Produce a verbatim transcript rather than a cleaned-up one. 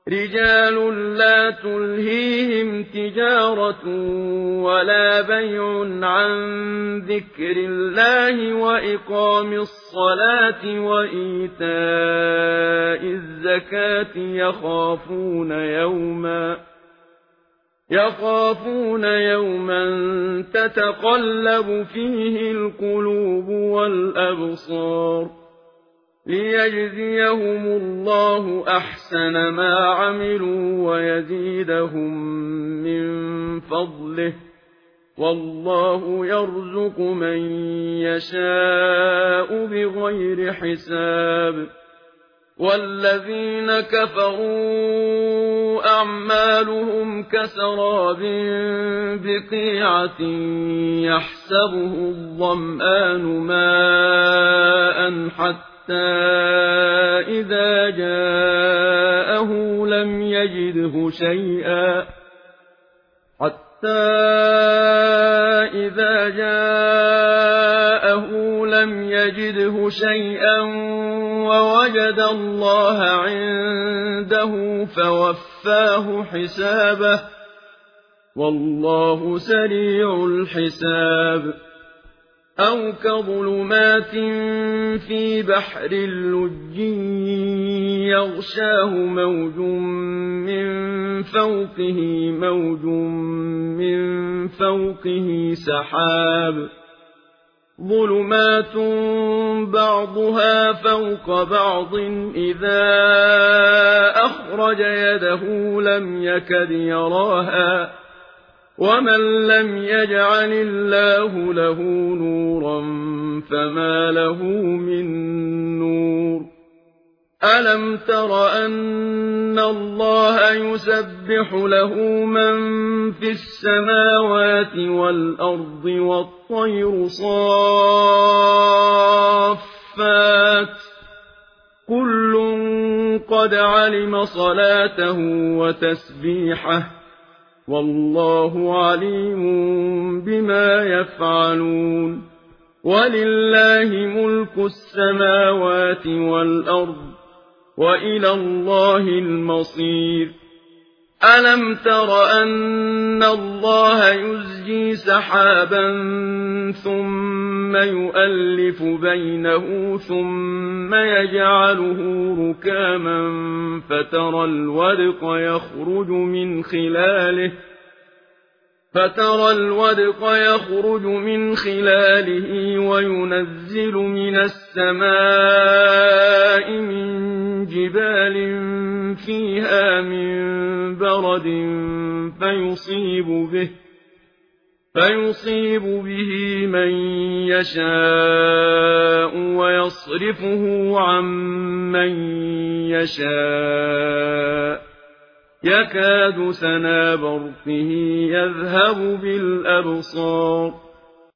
رجال لا تلهيهم تجارة ولا بيع عن ذكر الله وإقام الصلاة وإيتاء الزكاة يخافون يوما يخافون يوما تتقلب فيه القلوب والأبصار ليجزيهم الله أحسن ما عملوا ويزيدهم من فضله والله يرزق من يشاء بغير حساب والذين كفروا أعمالهم كسراب بقيعة يحسبه الظمآن ماء حتى إذا جاءه لم يجده شيئا حتى إذا جاءه لم يجده شيئا ووجد الله عنده فوفاه حسابه والله سريع الحساب أو كظلمات في بحر اللج يغشاه موج من فوقه موج من فوقه سحاب ظلمات بعضها فوق بعض إذا أخرج يده لم يكد يراها ومن لم يجعل الله له نورا فما له من نور ألم تر أن الله يسبح له من في السماوات والأرض والطير صافات كل قد علم صلاته وتسبيحه والله عليم بما يفعلون ولله ملك السماوات والأرض وإلى الله المصير ألم تر أن الله يزجي سحابا ثم يؤلف بينه ثم يجعله ركاما فترى الودق يخرج من خلاله فترى الودق يخرج من خلاله وينزل من السماء من جبال فيها من برد فيصيب به فيصيب به من يشاء ويصرفه عن من يشاء يكاد سنا برقه يذهب بالأبصار